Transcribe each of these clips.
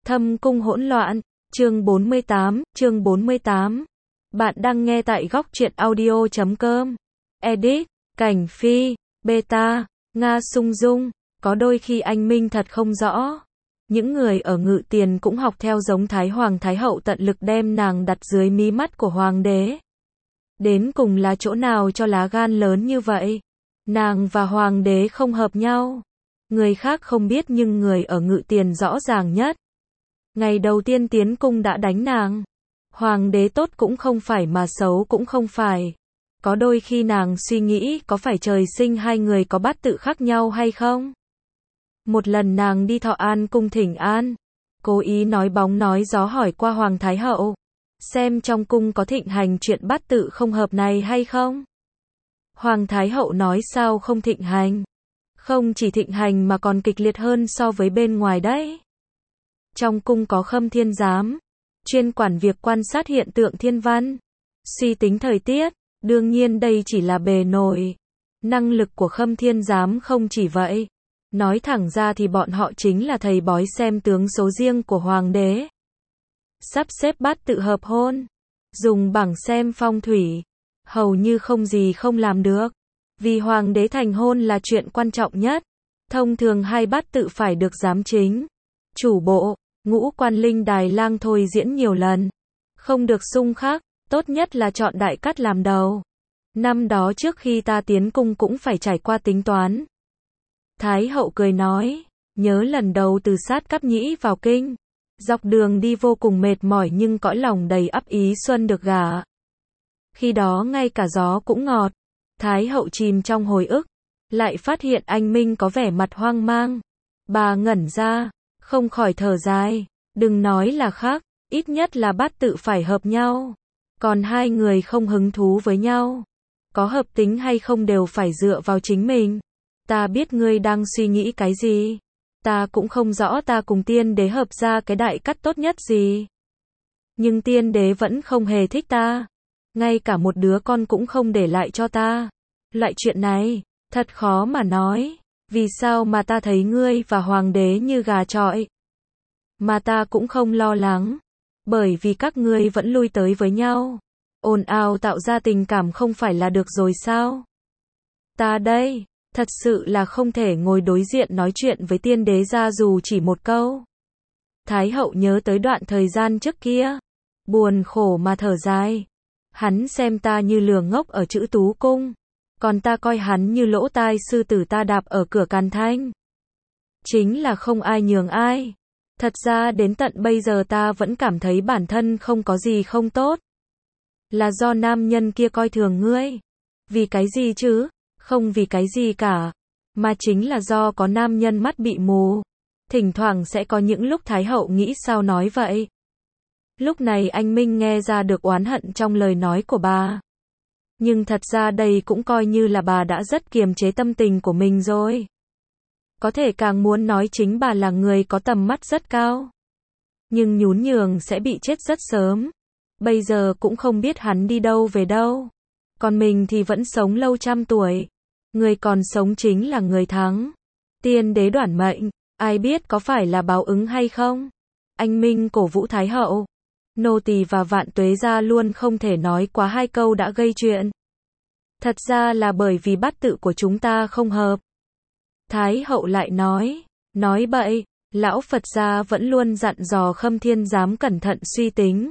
Thâm cung hỗn loạn, chương 48. Bạn đang nghe tại góc truyện audio.com. Edit, Cảnh Phi, Beta, Nga Sung Dung. Có đôi khi anh minh thật không rõ. Những người ở Ngự Tiền cũng học theo giống Thái Hoàng Thái Hậu tận lực đem nàng đặt dưới mí mắt của Hoàng đế. Đến cùng là chỗ nào cho lá gan lớn như vậy? Nàng và Hoàng đế không hợp nhau. Người khác không biết nhưng người ở Ngự Tiền rõ ràng nhất. Ngày đầu tiên tiến cung đã đánh nàng. Hoàng đế tốt cũng không phải mà xấu cũng không phải. Có đôi khi nàng suy nghĩ có phải trời sinh hai người có bát tự khác nhau hay không? Một lần nàng đi Thọ An cung thỉnh an, cố ý nói bóng nói gió hỏi qua Hoàng Thái Hậu, xem trong cung có thịnh hành chuyện bát tự không hợp này hay không? Hoàng Thái Hậu nói sao không thịnh hành? Không chỉ thịnh hành mà còn kịch liệt hơn so với bên ngoài đấy. Trong cung có Khâm Thiên Giám, chuyên quản việc quan sát hiện tượng thiên văn, suy tính thời tiết, đương nhiên đây chỉ là bề nổi. Năng lực của Khâm Thiên Giám không chỉ vậy. Nói thẳng ra thì bọn họ chính là thầy bói xem tướng số riêng của Hoàng đế. Sắp xếp bát tự hợp hôn, dùng bảng xem phong thủy, hầu như không gì không làm được. Vì Hoàng đế thành hôn là chuyện quan trọng nhất. Thông thường hai bát tự phải được giám chính, chủ bộ, ngũ quan linh đài lang thôi diễn nhiều lần. Không được xung khắc, tốt nhất là chọn đại cát làm đầu. Năm đó trước khi ta tiến cung cũng phải trải qua tính toán. Thái hậu cười nói, nhớ lần đầu từ sát Cáp Nhĩ vào kinh. Dọc đường đi vô cùng mệt mỏi nhưng cõi lòng đầy ắp ý xuân được gả. Khi đó ngay cả gió cũng ngọt. Thái hậu chìm trong hồi ức, lại phát hiện anh Minh có vẻ mặt hoang mang. Bà ngẩn ra, không khỏi thở dài, đừng nói là khác, ít nhất là bát tự phải hợp nhau. Còn hai người không hứng thú với nhau, có hợp tính hay không đều phải dựa vào chính mình. Ta biết ngươi đang suy nghĩ cái gì. Ta cũng không rõ ta cùng tiên đế hợp ra cái đại cát tốt nhất gì. Nhưng tiên đế vẫn không hề thích ta. Ngay cả một đứa con cũng không để lại cho ta. Loại chuyện này, thật khó mà nói. Vì sao mà ta thấy ngươi và Hoàng đế như gà chọi. Mà ta cũng không lo lắng. Bởi vì các ngươi vẫn lui tới với nhau. Ồn ào tạo ra tình cảm không phải là được rồi sao? Ta đây, thật sự là không thể ngồi đối diện nói chuyện với tiên đế ra dù chỉ một câu. Thái hậu nhớ tới đoạn thời gian trước kia. Buồn khổ mà thở dài. Hắn xem ta như lừa ngốc ở Trữ Tú Cung. Còn ta coi hắn như lỗ tai sư tử ta đạp ở cửa Càn Thanh. Chính là không ai nhường ai. Thật ra đến tận bây giờ ta vẫn cảm thấy bản thân không có gì không tốt. Là do nam nhân kia coi thường ngươi. Vì cái gì chứ? Không vì cái gì cả. Mà chính là do có nam nhân mắt bị mù. Thỉnh thoảng sẽ có những lúc Thái hậu nghĩ sao nói vậy. Lúc này anh Minh nghe ra được oán hận trong lời nói của bà. Nhưng thật ra đây cũng coi như là bà đã rất kiềm chế tâm tình của mình rồi. Có thể càng muốn nói chính bà là người có tầm mắt rất cao. Nhưng nhún nhường sẽ bị chết rất sớm. Bây giờ cũng không biết hắn đi đâu về đâu. Còn mình thì vẫn sống lâu trăm tuổi. Người còn sống chính là người thắng. Tiên đế đoản mệnh, ai biết có phải là báo ứng hay không? Anh Minh cổ vũ Thái hậu. Nô tỳ và Vạn Tuế gia luôn không thể nói quá hai câu đã gây chuyện. Thật ra là bởi vì bát tự của chúng ta không hợp. Thái hậu lại nói bậy, lão Phật gia vẫn luôn dặn dò Khâm Thiên Giám cẩn thận suy tính.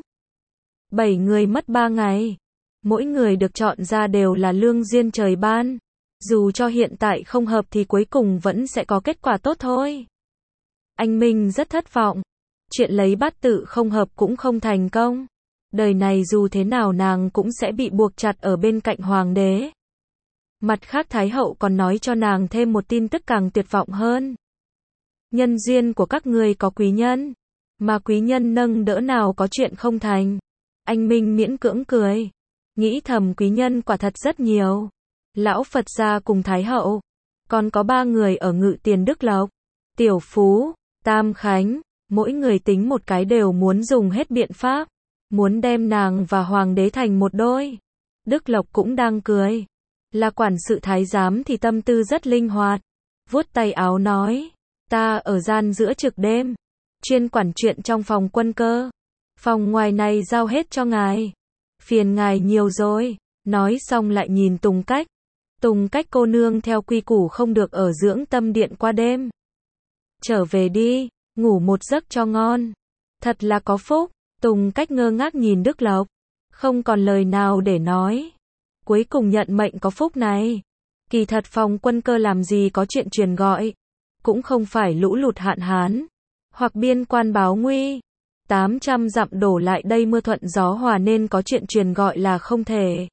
7 người mất 3 ngày. Mỗi người được chọn ra đều là lương duyên trời ban. Dù cho hiện tại không hợp thì cuối cùng vẫn sẽ có kết quả tốt thôi. Anh Minh rất thất vọng. Chuyện lấy bát tự không hợp cũng không thành công. Đời này dù thế nào nàng cũng sẽ bị buộc chặt ở bên cạnh Hoàng đế. Mặt khác Thái hậu còn nói cho nàng thêm một tin tức càng tuyệt vọng hơn. Nhân duyên của các người có quý nhân. Mà quý nhân nâng đỡ nào có chuyện không thành. Anh Minh miễn cưỡng cười. Nghĩ thầm quý nhân quả thật rất nhiều. Lão Phật gia cùng Thái hậu. Còn có 3 người ở Ngự Tiền Đức Lộc, Tiểu Phú, Tam Khánh. Mỗi người tính một cái đều muốn dùng hết biện pháp. Muốn đem nàng và Hoàng đế thành một đôi. Đức Lộc cũng đang cười. Là quản sự thái giám thì tâm tư rất linh hoạt. Vuốt tay áo nói. Ta ở gian giữa trực đêm. chuyên quản chuyện trong phòng quân cơ. Phòng ngoài này giao hết cho ngài. Phiền ngài nhiều rồi. Nói xong lại nhìn Tùng Cách. Tùng Cách cô nương theo quy củ không được ở dưỡng tâm điện qua đêm. Trở về đi, ngủ một giấc cho ngon. Thật là có phúc. Tùng Cách ngơ ngác nhìn Đức Lộc. Không còn lời nào để nói. Cuối cùng nhận mệnh có phúc này. Kỳ thật phòng quân cơ làm gì có chuyện truyền gọi. Cũng không phải lũ lụt hạn hán. Hoặc biên quan báo nguy. 800 dặm đổ lại đây mưa thuận gió hòa nên có chuyện truyền gọi là không thể.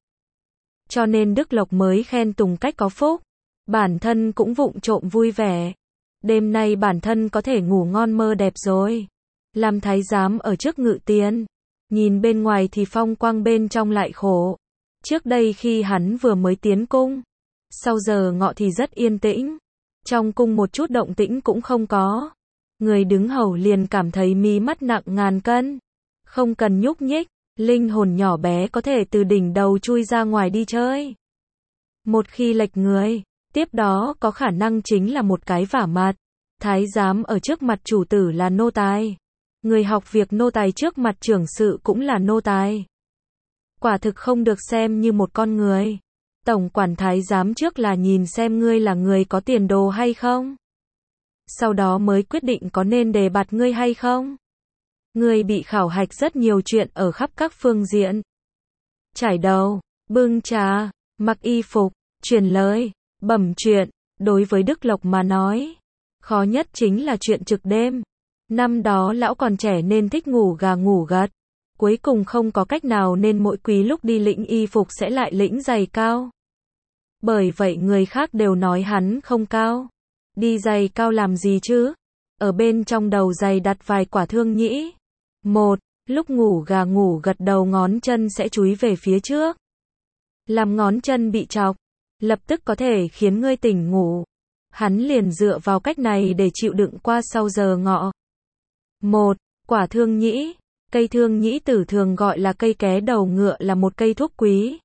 Cho nên Đức Lộc mới khen Tùng Cách có phúc. Bản thân cũng vụng trộm vui vẻ. Đêm nay bản thân có thể ngủ ngon mơ đẹp rồi. Làm thái giám ở trước ngự tiền. Nhìn bên ngoài thì phong quang bên trong lại khổ. Trước đây khi hắn vừa mới tiến cung. Sau giờ ngọ thì rất yên tĩnh. Trong cung một chút động tĩnh cũng không có. Người đứng hầu liền cảm thấy mí mắt nặng ngàn cân. Không cần nhúc nhích. Linh hồn nhỏ bé có thể từ đỉnh đầu chui ra ngoài đi chơi. Một khi lệch người, tiếp đó có khả năng chính là một cái vả mặt. Thái giám ở trước mặt chủ tử là nô tài. Người học việc nô tài trước mặt trưởng sự cũng là nô tài. Quả thực không được xem như một con người. Tổng quản thái giám trước là nhìn xem ngươi là người có tiền đồ hay không. Sau đó mới quyết định có nên đề bạt ngươi hay không. Ngươi bị khảo hạch rất nhiều chuyện ở khắp các phương diện. Trải đầu, bưng trà, mặc y phục, truyền lời, bẩm chuyện. Đối với Đức Lộc mà nói, khó nhất chính là chuyện trực đêm. Năm đó lão còn trẻ nên thích ngủ gà ngủ gật. Cuối cùng không có cách nào nên mỗi quý lúc đi lĩnh y phục sẽ lại lĩnh giày cao. Bởi vậy người khác đều nói hắn không cao. Đi giày cao làm gì chứ? Ở bên trong đầu giày đặt vài quả thương nhĩ. Một, lúc ngủ gà ngủ gật đầu ngón chân sẽ chúi về phía trước. Làm ngón chân bị chọc, lập tức có thể khiến ngươi tỉnh ngủ. Hắn liền dựa vào cách này để chịu đựng qua sau giờ ngọ. Một, quả thương nhĩ. Cây thương nhĩ tử thường gọi là cây ké đầu ngựa là một cây thuốc quý.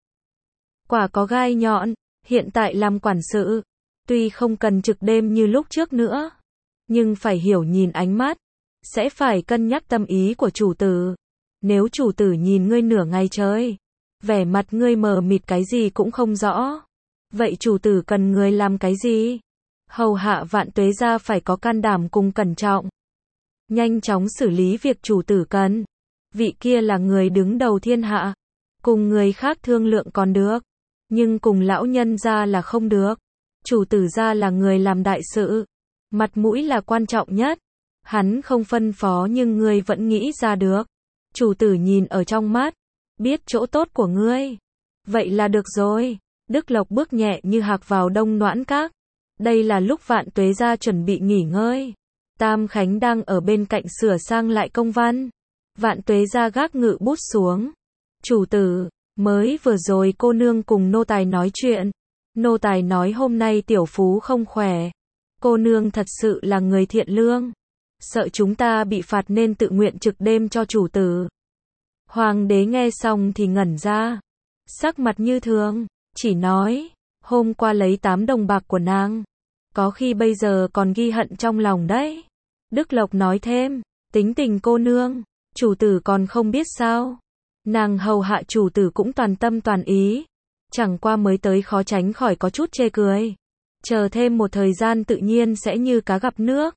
Quả có gai nhọn, hiện tại làm quản sự. Tuy không cần trực đêm như lúc trước nữa, nhưng phải hiểu nhìn ánh mắt. Sẽ phải cân nhắc tâm ý của chủ tử. Nếu chủ tử nhìn ngươi nửa ngày trời, vẻ mặt ngươi mờ mịt cái gì cũng không rõ. Vậy chủ tử cần ngươi làm cái gì? Hầu hạ Vạn Tuế gia phải có can đảm cùng cẩn trọng. Nhanh chóng xử lý việc chủ tử cần. Vị kia là người đứng đầu thiên hạ. Cùng người khác thương lượng còn được. Nhưng cùng lão nhân gia là không được. Chủ tử gia là người làm đại sự. Mặt mũi là quan trọng nhất. Hắn không phân phó nhưng ngươi vẫn nghĩ ra được. Chủ tử nhìn ở trong mắt. Biết chỗ tốt của ngươi. Vậy là được rồi. Đức Lộc bước nhẹ như hạc vào đông noãn các. Đây là lúc Vạn Tuế gia chuẩn bị nghỉ ngơi. Tam Khánh đang ở bên cạnh sửa sang lại công văn. Vạn Tuế gia gác ngự bút xuống. Chủ tử, mới vừa rồi cô nương cùng nô tài nói chuyện. Nô tài nói hôm nay tiểu phú không khỏe. Cô nương thật sự là người thiện lương. Sợ chúng ta bị phạt nên tự nguyện trực đêm cho chủ tử. Hoàng đế nghe xong thì ngẩn ra. Sắc mặt như thường, chỉ nói, hôm qua lấy 8 đồng bạc của nàng. Có khi bây giờ còn ghi hận trong lòng đấy. Đức Lộc nói thêm, tính tình cô nương, chủ tử còn không biết sao. Nàng hầu hạ chủ tử cũng toàn tâm toàn ý. Chẳng qua mới tới khó tránh khỏi có chút chê cười. Chờ thêm một thời gian tự nhiên sẽ như cá gặp nước.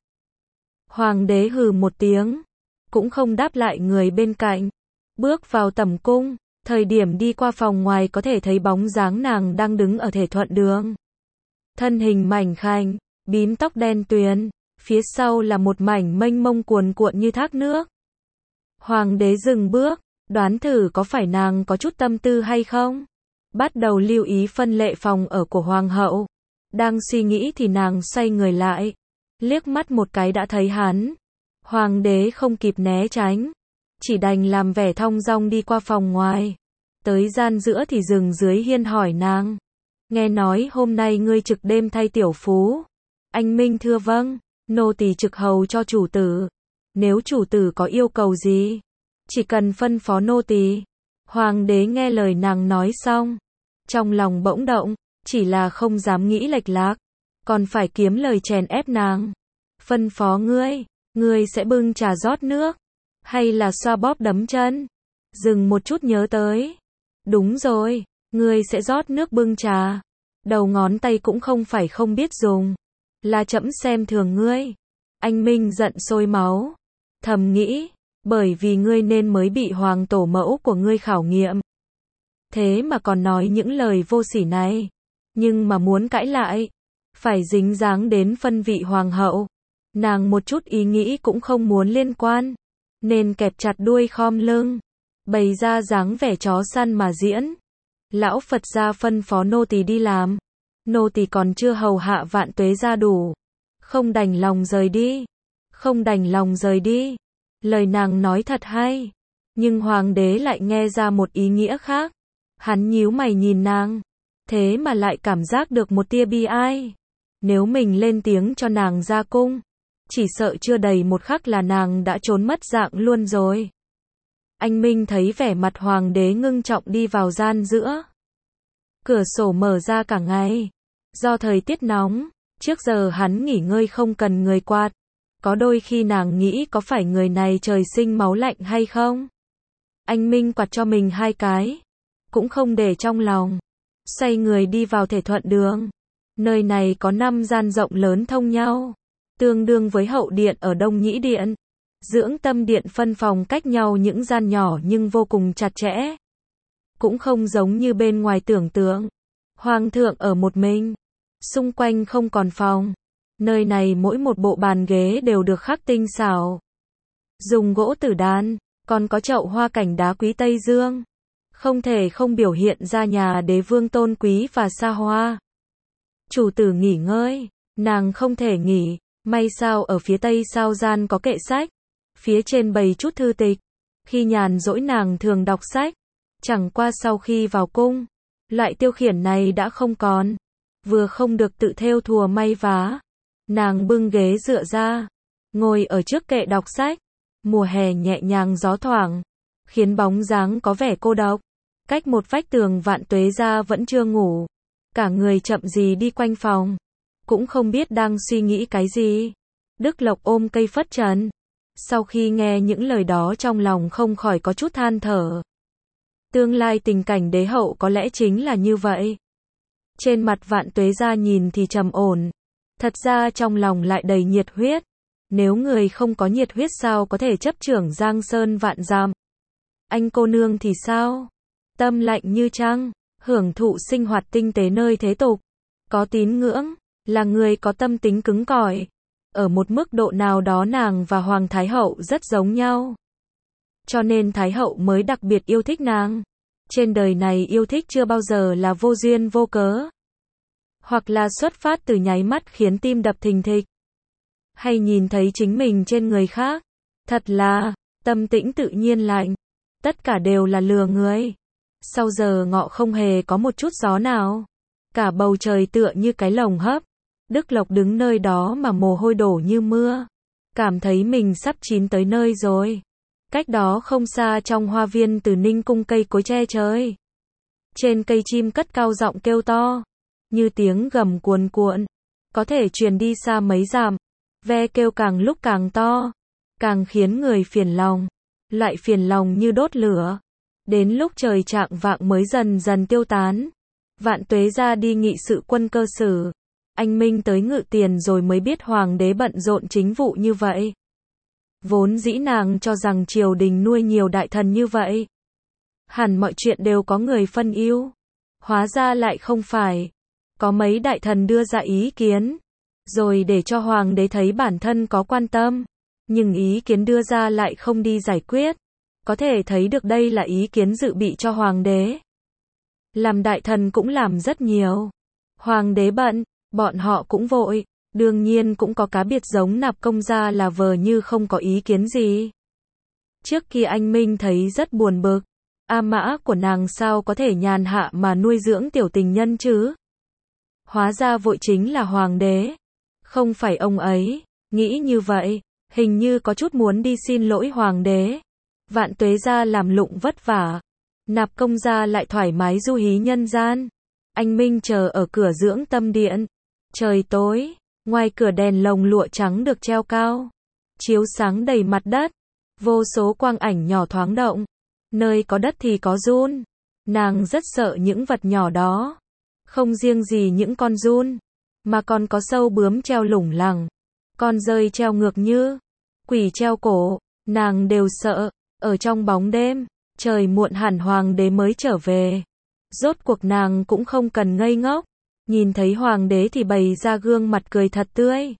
Hoàng đế hừ một tiếng, cũng không đáp lại người bên cạnh. Bước vào tẩm cung, thời điểm đi qua phòng ngoài có thể thấy bóng dáng nàng đang đứng ở Thể Thuận đường. Thân hình mảnh khảnh, bím tóc đen tuyền, phía sau là một mảnh mênh mông cuồn cuộn như thác nước. Hoàng đế dừng bước, đoán thử có phải nàng có chút tâm tư hay không? Bắt đầu lưu ý phân lệ phòng ở của hoàng hậu. Đang suy nghĩ thì nàng xoay người lại, liếc mắt một cái đã thấy hắn. Hoàng đế không kịp né tránh, chỉ đành làm vẻ thong dong đi qua phòng ngoài. Tới gian giữa thì dừng dưới hiên hỏi nàng. Nghe nói hôm nay ngươi trực đêm thay tiểu phú. Anh minh thưa vâng, nô tỳ trực hầu cho chủ tử. Nếu chủ tử có yêu cầu gì, chỉ cần phân phó nô tỳ. Hoàng đế nghe lời nàng nói xong, trong lòng bỗng động, chỉ là không dám nghĩ lệch lạc, còn phải kiếm lời chèn ép nàng. Phân phó ngươi, Ngươi sẽ bưng trà rót nước, hay là xoa bóp đấm chân? Dừng một chút nhớ tới. Đúng rồi, ngươi sẽ rót nước bưng trà. Đầu ngón tay cũng không phải không biết dùng. Là trẫm xem thường ngươi. Anh Minh giận sôi máu. Thầm nghĩ, bởi vì ngươi nên mới bị hoàng tổ mẫu của ngươi khảo nghiệm. Thế mà còn nói những lời vô sỉ này. Nhưng mà muốn cãi lại, phải dính dáng đến phân vị hoàng hậu. Nàng một chút ý nghĩ cũng không muốn liên quan, nên kẹp chặt đuôi khom lưng, bày ra dáng vẻ chó săn mà diễn. Lão Phật gia phân phó nô tỳ đi làm, nô tỳ còn chưa hầu hạ Vạn Tuế gia đủ, không đành lòng rời đi, không đành lòng rời đi. Lời nàng nói thật hay, nhưng hoàng đế lại nghe ra một ý nghĩa khác. Hắn nhíu mày nhìn nàng, thế mà lại cảm giác được một tia bi ai. Nếu mình lên tiếng cho nàng ra cung, chỉ sợ chưa đầy một khắc là nàng đã trốn mất dạng luôn rồi. Anh Minh thấy vẻ mặt hoàng đế ngưng trọng đi vào gian giữa. Cửa sổ mở ra cả ngày. Do thời tiết nóng, trước giờ hắn nghỉ ngơi không cần người quạt. Có đôi khi nàng nghĩ có phải người này trời sinh máu lạnh hay không? Anh Minh quạt cho mình 2 cái, cũng không để trong lòng. Xoay người đi vào Thể Thuận Đường. Nơi này có 5 gian rộng lớn thông nhau, tương đương với hậu điện ở Đông Nhĩ Điện. Dưỡng Tâm Điện phân phòng cách nhau những gian nhỏ nhưng vô cùng chặt chẽ. Cũng không giống như bên ngoài tưởng tượng. Hoàng thượng ở một mình, xung quanh không còn phòng. Nơi này mỗi một bộ bàn ghế đều được khắc tinh xảo, dùng gỗ tử đàn, còn có chậu hoa cảnh đá quý Tây Dương. Không thể không biểu hiện ra nhà đế vương tôn quý và xa hoa. Chủ tử nghỉ ngơi, nàng không thể nghỉ. May sao ở phía tây sao gian có kệ sách, phía trên bày chút thư tịch. Khi nhàn rỗi nàng thường đọc sách. Chẳng qua sau khi vào cung, loại tiêu khiển này đã không còn. Vừa không được tự thêu thùa may vá, nàng bưng ghế dựa ra, ngồi ở trước kệ đọc sách. Mùa hè nhẹ nhàng gió thoảng, khiến bóng dáng có vẻ cô độc. Cách một vách tường Vạn Tuế gia vẫn chưa ngủ, cả người chậm gì đi quanh phòng, cũng không biết đang suy nghĩ cái gì. Đức Lộc ôm cây phất trần, sau khi nghe những lời đó trong lòng không khỏi có chút than thở. Tương lai tình cảnh đế hậu có lẽ chính là như vậy. Trên mặt Vạn Tuế gia nhìn thì trầm ổn, thật ra trong lòng lại đầy nhiệt huyết. Nếu người không có nhiệt huyết sao có thể chấp trưởng Giang Sơn vạn dặm? Anh cô nương thì sao? Tâm lạnh như trăng, hưởng thụ sinh hoạt tinh tế nơi thế tục, có tín ngưỡng, là người có tâm tính cứng cỏi. Ở một mức độ nào đó nàng và Hoàng Thái Hậu rất giống nhau. Cho nên Thái Hậu mới đặc biệt yêu thích nàng. Trên đời này yêu thích chưa bao giờ là vô duyên vô cớ, hoặc là xuất phát từ nháy mắt khiến tim đập thình thịch, hay nhìn thấy chính mình trên người khác. Thật là, tâm tĩnh tự nhiên lạnh. Tất cả đều là lừa người. Sau giờ ngọ không hề có một chút gió nào. Cả bầu trời tựa như cái lồng hấp. Đức Lộc đứng nơi đó mà mồ hôi đổ như mưa. Cảm thấy mình sắp chín tới nơi rồi. Cách đó không xa trong hoa viên Từ Ninh cung cây cối che trời. Trên cây chim cất cao giọng kêu to, như tiếng gầm cuồn cuộn, có thể truyền đi xa mấy dặm. Ve kêu càng lúc càng to, càng khiến người phiền lòng. Loại phiền lòng như đốt lửa. Đến lúc trời chạng vạng mới dần dần tiêu tán. Vạn Tuế gia đi nghị sự quân cơ sử. Anh Minh tới ngự tiền rồi mới biết hoàng đế bận rộn chính vụ như vậy. Vốn dĩ nàng cho rằng triều đình nuôi nhiều đại thần như vậy, hẳn mọi chuyện đều có người phân ưu. Hóa ra lại không phải. Có mấy đại thần đưa ra ý kiến, rồi để cho hoàng đế thấy bản thân có quan tâm, nhưng ý kiến đưa ra lại không đi giải quyết. Có thể thấy được đây là ý kiến dự bị cho hoàng đế. Làm đại thần cũng làm rất nhiều. Hoàng đế bận, bọn họ cũng vội, đương nhiên cũng có cá biệt giống Nạp Công gia là vờ như không có ý kiến gì. Trước kia anh Minh thấy rất buồn bực. A Mã của nàng sao có thể nhàn hạ mà nuôi dưỡng tiểu tình nhân chứ? Hóa ra vội chính là hoàng đế. Không phải ông ấy. Nghĩ như vậy, hình như có chút muốn đi xin lỗi hoàng đế. Vạn Tuế gia làm lụng vất vả, Nạp Công gia lại thoải mái du hí nhân gian. Anh Minh chờ ở cửa Dưỡng Tâm Điện. Trời tối, ngoài cửa đèn lồng lụa trắng được treo cao. chiếu sáng đầy mặt đất. Vô số quang ảnh nhỏ thoáng động. Nơi có đất thì có giun. Nàng rất sợ những vật nhỏ đó. Không riêng gì những con giun, mà còn có sâu bướm treo lủng lẳng, con dơi treo ngược như quỷ treo cổ, nàng đều sợ. Ở trong bóng đêm, trời muộn hẳn hoàng đế mới trở về. Rốt cuộc nàng cũng không cần ngây ngốc. Nhìn thấy hoàng đế thì bày ra gương mặt cười thật tươi.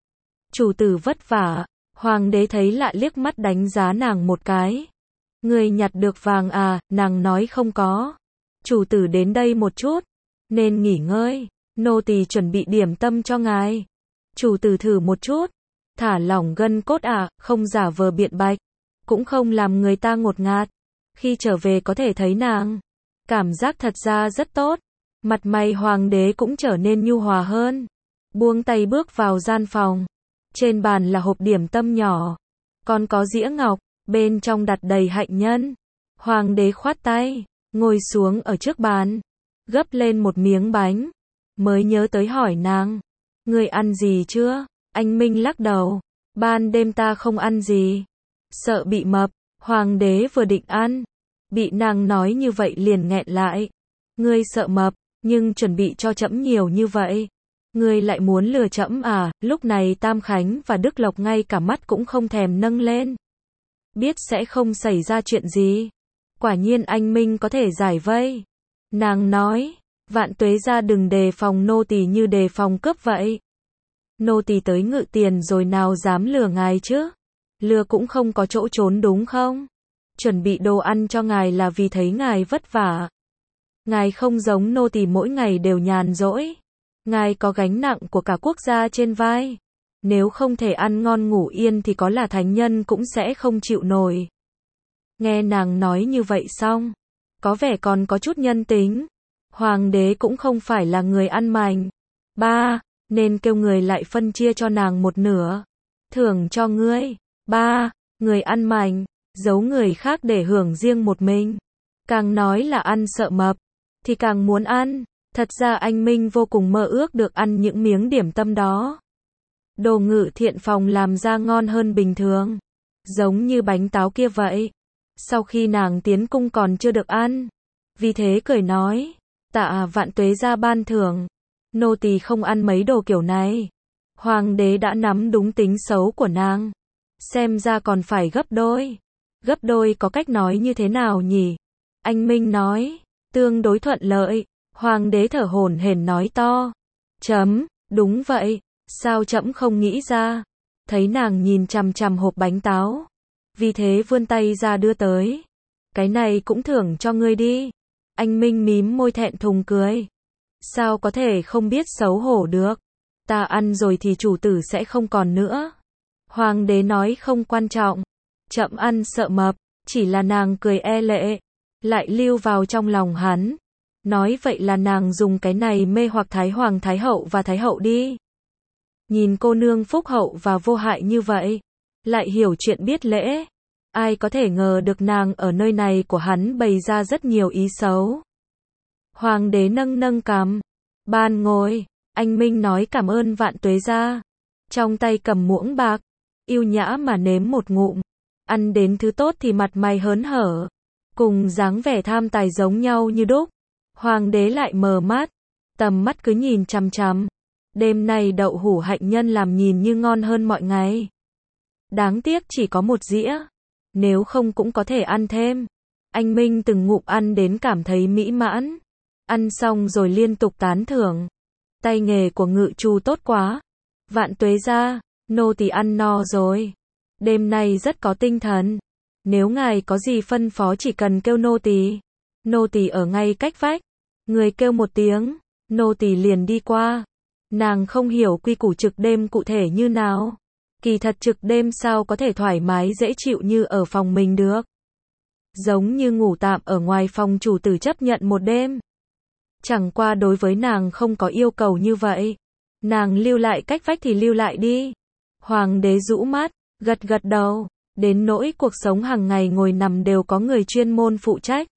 Chủ tử vất vả. Hoàng đế thấy lạ liếc mắt đánh giá nàng một cái. Người nhặt được vàng à? Nàng nói không có. Chủ tử đến đây một chút, nên nghỉ ngơi. Nô tỳ chuẩn bị điểm tâm cho ngài. Chủ tử thử một chút. Thả lỏng gân cốt à? Không giả vờ biện bạch, cũng không làm người ta ngột ngạt. Khi trở về có thể thấy nàng, cảm giác thật ra rất tốt. Mặt mày hoàng đế cũng trở nên nhu hòa hơn. Buông tay bước vào gian phòng. Trên bàn là hộp điểm tâm nhỏ, còn có dĩa ngọc, bên trong đặt đầy hạnh nhân. Hoàng đế khoát tay, ngồi xuống ở trước bàn, gấp lên một miếng bánh, mới nhớ tới hỏi nàng, người ăn gì chưa? Anh Minh lắc đầu, ban đêm ta không ăn gì, sợ bị mập. Hoàng đế vừa định ăn, bị nàng nói như vậy liền nghẹn lại. Ngươi sợ mập, nhưng chuẩn bị cho trẫm nhiều như vậy, ngươi lại muốn lừa trẫm à? Lúc này Tam Khánh và Đức Lộc ngay cả mắt cũng không thèm nâng lên. Biết sẽ không xảy ra chuyện gì. Quả nhiên anh Minh có thể giải vây. Nàng nói, Vạn Tuế gia đừng đề phòng nô tỳ như đề phòng cướp vậy. Nô tỳ tới Ngự Tiền rồi nào dám lừa ngài chứ? Lừa cũng không có chỗ trốn đúng không? Chuẩn bị đồ ăn cho ngài là vì thấy ngài vất vả. Ngài không giống nô tỳ mỗi ngày đều nhàn rỗi. Ngài có gánh nặng của cả quốc gia trên vai. Nếu không thể ăn ngon ngủ yên thì có là thánh nhân cũng sẽ không chịu nổi. Nghe nàng nói như vậy xong, có vẻ còn có chút nhân tính. Hoàng đế cũng không phải là người ăn mành. Ba, nên kêu người lại phân chia cho nàng một nửa. Thưởng cho ngươi. Ba, người ăn mành, giấu người khác để hưởng riêng một mình. Càng nói là ăn sợ mập, thì càng muốn ăn. Thật ra anh Minh vô cùng mơ ước được ăn những miếng điểm tâm đó. Đồ Ngự Thiện phòng làm ra ngon hơn bình thường. Giống như bánh táo kia vậy. Sau khi nàng tiến cung còn chưa được ăn. Vì thế cười nói, tạ Vạn Tuế gia ban thưởng. Nô tỳ không ăn mấy đồ kiểu này. Hoàng đế đã nắm đúng tính xấu của nàng. Xem ra còn phải gấp đôi. Gấp đôi có cách nói như thế nào nhỉ? Anh Minh nói, tương đối thuận lợi. Hoàng đế thở hổn hển nói to. Chấm, đúng vậy. Sao trẫm không nghĩ ra? Thấy nàng nhìn chằm chằm hộp bánh táo. Vì thế vươn tay ra đưa tới. Cái này cũng thưởng cho ngươi đi. Anh Minh mím môi thẹn thùng cười. Sao có thể không biết xấu hổ được? Ta ăn rồi thì chủ tử sẽ không còn nữa. Hoàng đế nói không quan trọng. Chậm ăn sợ mập. Chỉ là nàng cười e lệ. Lại lưu vào trong lòng hắn. Nói vậy là nàng dùng cái này mê hoặc Thái Hoàng Thái Hậu và Thái Hậu đi. Nhìn cô nương phúc hậu và vô hại như vậy. Lại hiểu chuyện biết lễ. Ai có thể ngờ được nàng ở nơi này của hắn bày ra rất nhiều ý xấu. Hoàng đế nâng nâng cằm. Ban ngồi. Anh Minh nói cảm ơn Vạn Tuế gia. Trong tay cầm muỗng bạc. Yêu nhã mà nếm một ngụm. Ăn đến thứ tốt thì mặt mày hớn hở. Cùng dáng vẻ tham tài giống nhau như đúc. Hoàng đế lại mờ mắt. Tầm mắt cứ nhìn chằm chằm. Đêm nay đậu hũ hạnh nhân làm nhìn như ngon hơn mọi ngày. Đáng tiếc chỉ có một dĩa. Nếu không cũng có thể ăn thêm. Anh Minh từng ngụm ăn đến cảm thấy mỹ mãn. Ăn xong rồi liên tục tán thưởng. Tay nghề của ngự trù tốt quá. Vạn Tuế gia, nô tỳ ăn no rồi. Đêm nay rất có tinh thần. Nếu ngài có gì phân phó chỉ cần kêu nô tỳ. Nô tỳ ở ngay cách vách. Người kêu một tiếng, nô tỳ liền đi qua. Nàng không hiểu quy củ trực đêm cụ thể như nào. Kỳ thật trực đêm sao có thể thoải mái dễ chịu như ở phòng mình được. Giống như ngủ tạm ở ngoài phòng chủ tử chấp nhận một đêm. Chẳng qua đối với nàng không có yêu cầu như vậy. Nàng lưu lại cách vách thì lưu lại đi. Hoàng đế rũ mắt, gật gật đầu. Đến nỗi cuộc sống hàng ngày ngồi nằm đều có người chuyên môn phụ trách.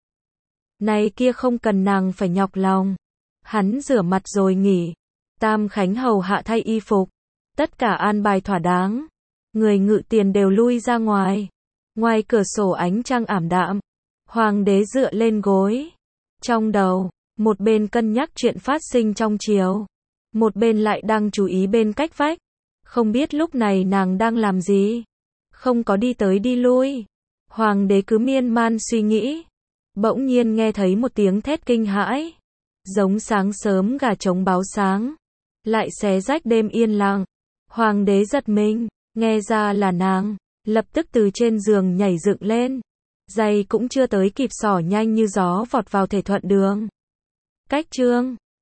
Này kia không cần nàng phải nhọc lòng. Hắn rửa mặt rồi nghỉ. Tam Khánh hầu hạ thay y phục. Tất cả an bài thỏa đáng. người ngự tiền đều lui ra ngoài. Ngoài cửa sổ ánh trăng ảm đạm, hoàng đế dựa lên gối. Trong đầu, một bên cân nhắc chuyện phát sinh trong triều, một bên lại đang chú ý bên cách vách. Không biết lúc này nàng đang làm gì, không có đi tới đi lui. Hoàng đế cứ miên man suy nghĩ, bỗng nhiên nghe thấy một tiếng thét kinh hãi, giống sáng sớm gà trống báo sáng, lại xé rách đêm yên lặng. Hoàng đế giật mình, nghe ra là nàng, lập tức từ trên giường nhảy dựng lên, giày cũng chưa tới kịp xỏ nhanh như gió vọt vào thể thuận đường. Cách chương